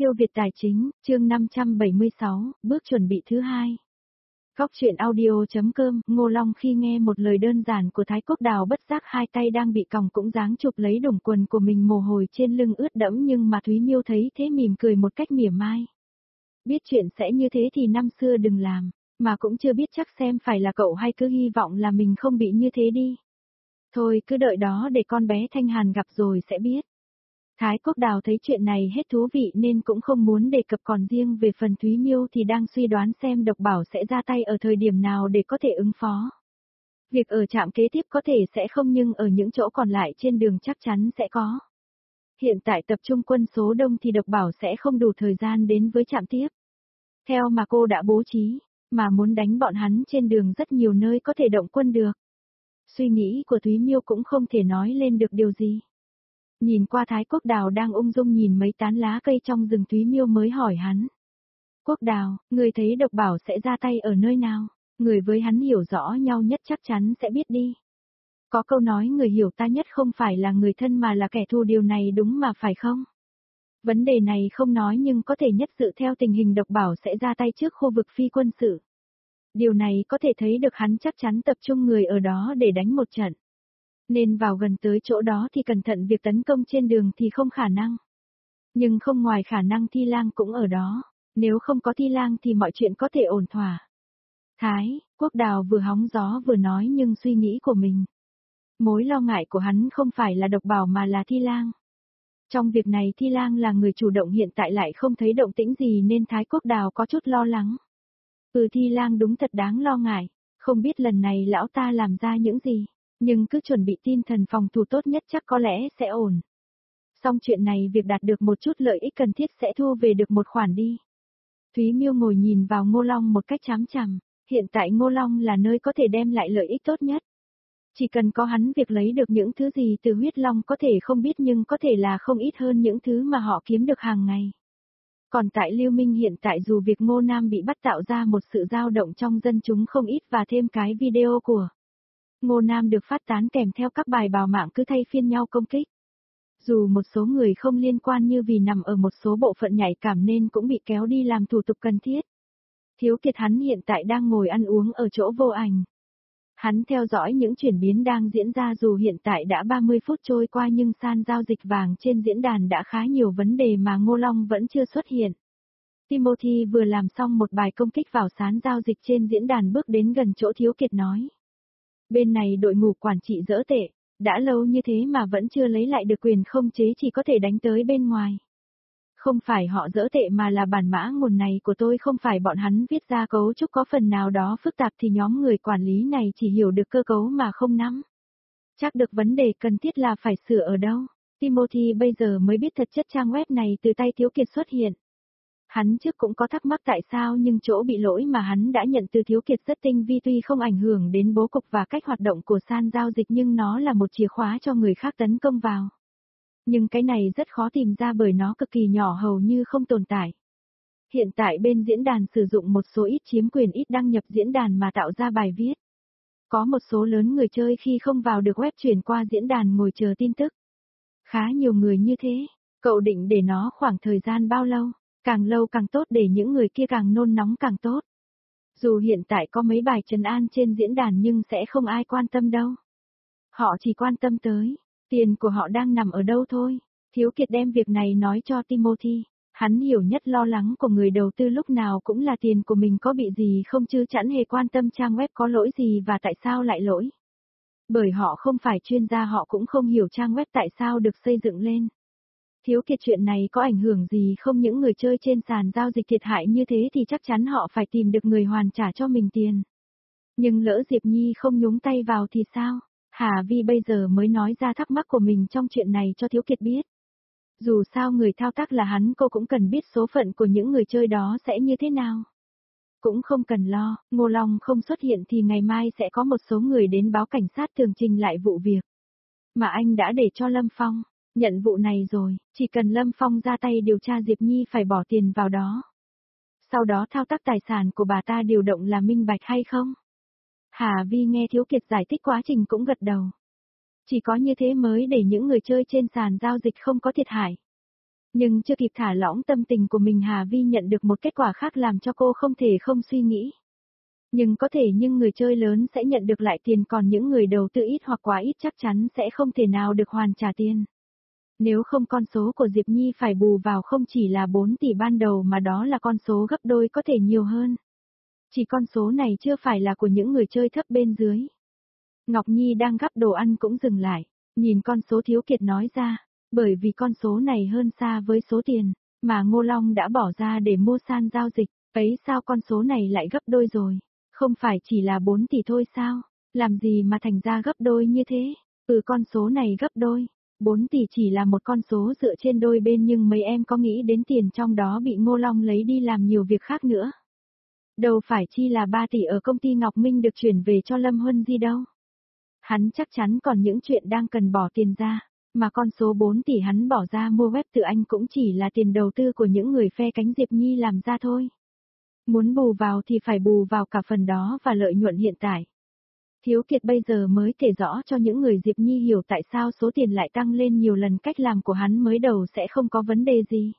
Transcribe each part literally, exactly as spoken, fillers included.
Siêu Việt Tài Chính, chương năm trăm bảy mươi sáu, bước chuẩn bị thứ hai. Góc truyện audio.com, Ngô Long khi nghe một lời đơn giản của Thái Quốc Đào bất giác hai tay đang bị còng cũng dáng chụp lấy đồng quần của mình, mồ hôi trên lưng ướt đẫm, nhưng mà Thúy Miêu thấy thế mỉm cười một cách mỉa mai. Biết chuyện sẽ như thế thì năm xưa đừng làm, mà cũng chưa biết chắc xem phải là cậu hay cứ hy vọng là mình không bị như thế đi. Thôi cứ đợi đó để con bé Thanh Hàn gặp rồi sẽ biết. Thái Quốc Đào thấy chuyện này hết thú vị nên cũng không muốn đề cập, còn riêng về phần Thúy Miêu thì đang suy đoán xem Độc Bảo sẽ ra tay ở thời điểm nào để có thể ứng phó. Việc ở trạm kế tiếp có thể sẽ không, nhưng ở những chỗ còn lại trên đường chắc chắn sẽ có. Hiện tại tập trung quân số đông thì Độc Bảo sẽ không đủ thời gian đến với trạm tiếp. Theo mà cô đã bố trí, mà muốn đánh bọn hắn trên đường rất nhiều nơi có thể động quân được. Suy nghĩ của Thúy Miêu cũng không thể nói lên được điều gì. Nhìn qua Thái Quốc Đào đang ung dung nhìn mấy tán lá cây trong rừng, Thúy Miêu mới hỏi hắn. Quốc Đào, người thấy Độc Bảo sẽ ra tay ở nơi nào? Người với hắn hiểu rõ nhau nhất chắc chắn sẽ biết đi. Có câu nói người hiểu ta nhất không phải là người thân mà là kẻ thù, điều này đúng mà phải không? Vấn đề này không nói nhưng có thể nhất dự theo tình hình Độc Bảo sẽ ra tay trước khu vực phi quân sự. Điều này có thể thấy được hắn chắc chắn tập trung người ở đó để đánh một trận. Nên vào gần tới chỗ đó thì cẩn thận, việc tấn công trên đường thì không khả năng. Nhưng không ngoài khả năng Thi Lang cũng ở đó, nếu không có Thi Lang thì mọi chuyện có thể ổn thỏa. Thái Quốc Đào vừa hóng gió vừa nói nhưng suy nghĩ của mình. Mối lo ngại của hắn không phải là Độc Bảo mà là Thi Lang. Trong việc này Thi Lang là người chủ động, hiện tại lại không thấy động tĩnh gì nên Thái Quốc Đào có chút lo lắng. Ừ, Thi Lang đúng thật đáng lo ngại, không biết lần này lão ta làm ra những gì. Nhưng cứ chuẩn bị tinh thần phòng thủ tốt nhất chắc có lẽ sẽ ổn. Xong chuyện này việc đạt được một chút lợi ích cần thiết sẽ thu về được một khoản đi. Thúy Miêu ngồi nhìn vào Ngô Long một cách chám chằm, hiện tại Ngô Long là nơi có thể đem lại lợi ích tốt nhất. Chỉ cần có hắn, việc lấy được những thứ gì từ huyết long có thể không biết nhưng có thể là không ít hơn những thứ mà họ kiếm được hàng ngày. Còn tại Lưu Minh hiện tại dù việc Ngô Nam bị bắt tạo ra một sự dao động trong dân chúng không ít, và thêm cái video của Ngô Nam được phát tán kèm theo các bài bào mạng cứ thay phiên nhau công kích. Dù một số người không liên quan như vì nằm ở một số bộ phận nhạy cảm nên cũng bị kéo đi làm thủ tục cần thiết. Thiếu Kiệt hắn hiện tại đang ngồi ăn uống ở chỗ Vô Ảnh. Hắn theo dõi những chuyển biến đang diễn ra, dù hiện tại đã ba mươi phút trôi qua nhưng sàn giao dịch vàng trên diễn đàn đã khá nhiều vấn đề mà Ngô Long vẫn chưa xuất hiện. Timothy vừa làm xong một bài công kích vào sàn giao dịch trên diễn đàn, bước đến gần chỗ Thiếu Kiệt nói. Bên này đội ngũ quản trị dỡ tệ, đã lâu như thế mà vẫn chưa lấy lại được quyền không chế, chỉ có thể đánh tới bên ngoài. Không phải họ dỡ tệ mà là bản mã nguồn này của tôi không phải bọn hắn viết ra, cấu trúc có phần nào đó phức tạp thì nhóm người quản lý này chỉ hiểu được cơ cấu mà không nắm chắc được vấn đề cần thiết là phải sửa ở đâu. Timothy bây giờ mới biết thật chất trang web này từ tay Thiếu Kiệt xuất hiện. Hắn trước cũng có thắc mắc tại sao, nhưng chỗ bị lỗi mà hắn đã nhận từ Thiếu Kiệt rất tinh vi, tuy không ảnh hưởng đến bố cục và cách hoạt động của sàn giao dịch nhưng nó là một chìa khóa cho người khác tấn công vào. Nhưng cái này rất khó tìm ra bởi nó cực kỳ nhỏ, hầu như không tồn tại. Hiện tại bên diễn đàn sử dụng một số ít chiếm quyền ít đăng nhập diễn đàn mà tạo ra bài viết. Có một số lớn người chơi khi không vào được web chuyển qua diễn đàn ngồi chờ tin tức. Khá nhiều người như thế, cậu định để nó khoảng thời gian bao lâu? Càng lâu càng tốt, để những người kia càng nôn nóng càng tốt. Dù hiện tại có mấy bài trấn an trên diễn đàn nhưng sẽ không ai quan tâm đâu. Họ chỉ quan tâm tới tiền của họ đang nằm ở đâu thôi. Thiếu Kiệt đem việc này nói cho Timothy. Hắn hiểu nhất lo lắng của người đầu tư lúc nào cũng là tiền của mình có bị gì không, chứ chẳng hề quan tâm trang web có lỗi gì và tại sao lại lỗi. Bởi họ không phải chuyên gia, họ cũng không hiểu trang web tại sao được xây dựng lên. Thiếu Kiệt chuyện này có ảnh hưởng gì không, những người chơi trên sàn giao dịch thiệt hại như thế thì chắc chắn họ phải tìm được người hoàn trả cho mình tiền. Nhưng lỡ Diệp Nhi không nhúng tay vào thì sao? Hà Vi bây giờ mới nói ra thắc mắc của mình trong chuyện này cho Thiếu Kiệt biết. Dù sao người thao tác là hắn, cô cũng cần biết số phận của những người chơi đó sẽ như thế nào. Cũng không cần lo, Ngô Long không xuất hiện thì ngày mai sẽ có một số người đến báo cảnh sát tường trình lại vụ việc. Mà anh đã để cho Lâm Phong nhận vụ này rồi, chỉ cần Lâm Phong ra tay điều tra Diệp Nhi phải bỏ tiền vào đó. Sau đó thao tác tài sản của bà ta điều động là minh bạch hay không? Hà Vi nghe Thiếu Kiệt giải thích quá trình cũng gật đầu. Chỉ có như thế mới để những người chơi trên sàn giao dịch không có thiệt hại. Nhưng chưa kịp thả lỏng tâm tình của mình Hà Vi nhận được một kết quả khác làm cho cô không thể không suy nghĩ. Nhưng có thể nhưng người chơi lớn sẽ nhận được lại tiền còn những người đầu tư ít hoặc quá ít chắc chắn sẽ không thể nào được hoàn trả tiền. Nếu không con số của Diệp Nhi phải bù vào không chỉ là bốn tỷ ban đầu mà đó là con số gấp đôi có thể nhiều hơn. Chỉ con số này chưa phải là của những người chơi thấp bên dưới. Ngọc Nhi đang gắp đồ ăn cũng dừng lại, nhìn con số Thiếu Kiệt nói ra, bởi vì con số này hơn xa với số tiền mà Ngô Long đã bỏ ra để mua sàn giao dịch, ấy sao con số này lại gấp đôi rồi, không phải chỉ là bốn tỷ thôi sao, làm gì mà thành ra gấp đôi như thế, ừ con số này gấp đôi, bốn tỷ chỉ là một con số dựa trên đôi bên nhưng mấy em có nghĩ đến tiền trong đó bị Ngô Long lấy đi làm nhiều việc khác nữa. Đâu phải chi là ba tỷ ở công ty Ngọc Minh được chuyển về cho Lâm Huân Di đâu. Hắn chắc chắn còn những chuyện đang cần bỏ tiền ra, mà con số bốn tỷ hắn bỏ ra mua web tự anh cũng chỉ là tiền đầu tư của những người phe cánh Diệp Nhi làm ra thôi. Muốn bù vào thì phải bù vào cả phần đó và lợi nhuận hiện tại. Thiếu Kiệt bây giờ mới kể rõ cho những người Diệp Nhi hiểu tại sao số tiền lại tăng lên nhiều lần cách làm của hắn mới đầu sẽ không có vấn đề gì.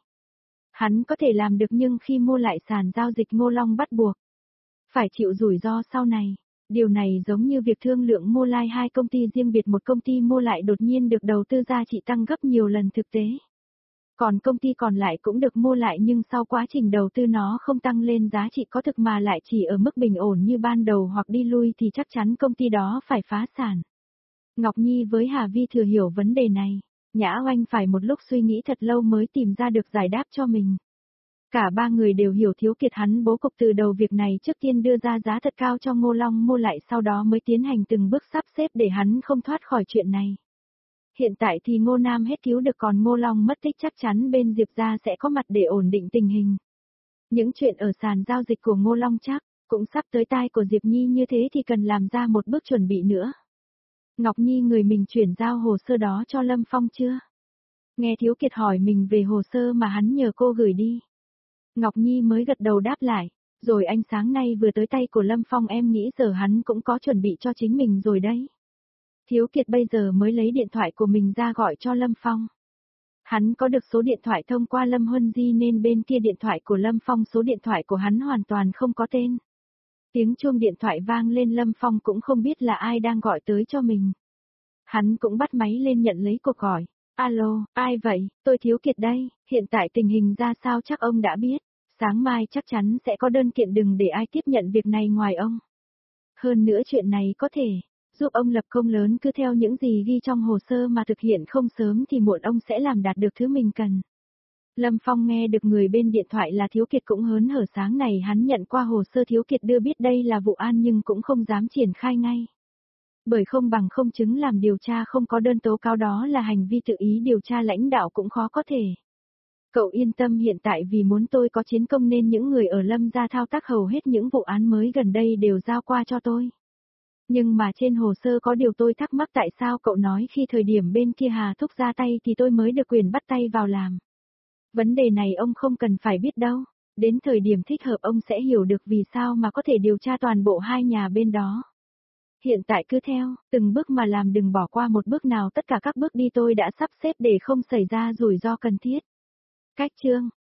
Hắn có thể làm được nhưng khi mua lại sàn giao dịch Ngô Long bắt buộc phải chịu rủi ro sau này. Điều này giống như việc thương lượng mua lại hai công ty riêng biệt, một công ty mua lại đột nhiên được đầu tư giá trị tăng gấp nhiều lần thực tế. Còn công ty còn lại cũng được mua lại nhưng sau quá trình đầu tư nó không tăng lên giá trị có thực mà lại chỉ ở mức bình ổn như ban đầu hoặc đi lui thì chắc chắn công ty đó phải phá sản. Ngọc Nhi với Hà Vi thừa hiểu vấn đề này. Nhã Oanh phải một lúc suy nghĩ thật lâu mới tìm ra được giải đáp cho mình. Cả ba người đều hiểu Thiếu Kiệt hắn bố cục từ đầu việc này trước tiên đưa ra giá thật cao cho Ngô Long mua lại sau đó mới tiến hành từng bước sắp xếp để hắn không thoát khỏi chuyện này. Hiện tại thì Ngô Nam hết cứu được còn Ngô Long mất tích chắc chắn bên Diệp gia sẽ có mặt để ổn định tình hình. Những chuyện ở sàn giao dịch của Ngô Long chắc cũng sắp tới tai của Diệp Nhi như thế thì cần làm ra một bước chuẩn bị nữa. Ngọc Nhi người mình chuyển giao hồ sơ đó cho Lâm Phong chưa? Nghe Thiếu Kiệt hỏi mình về hồ sơ mà hắn nhờ cô gửi đi. Ngọc Nhi mới gật đầu đáp lại, rồi anh sáng nay vừa tới tay của Lâm Phong em nghĩ giờ hắn cũng có chuẩn bị cho chính mình rồi đấy. Thiếu Kiệt bây giờ mới lấy điện thoại của mình ra gọi cho Lâm Phong. Hắn có được số điện thoại thông qua Lâm Huân Di nên bên kia điện thoại của Lâm Phong số điện thoại của hắn hoàn toàn không có tên. Tiếng chuông điện thoại vang lên Lâm Phong cũng không biết là ai đang gọi tới cho mình. Hắn cũng bắt máy lên nhận lấy cuộc gọi. Alo, ai vậy, tôi Thiếu Kiệt đây, hiện tại tình hình ra sao chắc ông đã biết, sáng mai chắc chắn sẽ có đơn kiện đừng để ai tiếp nhận việc này ngoài ông. Hơn nữa chuyện này có thể giúp ông lập công lớn cứ theo những gì ghi trong hồ sơ mà thực hiện không sớm thì muộn ông sẽ làm đạt được thứ mình cần. Lâm Phong nghe được người bên điện thoại là Thiếu Kiệt cũng hớn hở sáng này hắn nhận qua hồ sơ Thiếu Kiệt đưa biết đây là vụ an nhưng cũng không dám triển khai ngay. Bởi không bằng không chứng làm điều tra không có đơn tố cáo đó là hành vi tự ý điều tra lãnh đạo cũng khó có thể. Cậu yên tâm hiện tại vì muốn tôi có chiến công nên những người ở Lâm gia thao tác hầu hết những vụ án mới gần đây đều giao qua cho tôi. Nhưng mà trên hồ sơ có điều tôi thắc mắc tại sao cậu nói khi thời điểm bên kia Hà Thúc ra tay thì tôi mới được quyền bắt tay vào làm. Vấn đề này ông không cần phải biết đâu, đến thời điểm thích hợp ông sẽ hiểu được vì sao mà có thể điều tra toàn bộ hai nhà bên đó. Hiện tại cứ theo, từng bước mà làm đừng bỏ qua một bước nào tất cả các bước đi tôi đã sắp xếp để không xảy ra rủi ro cần thiết. Cách chương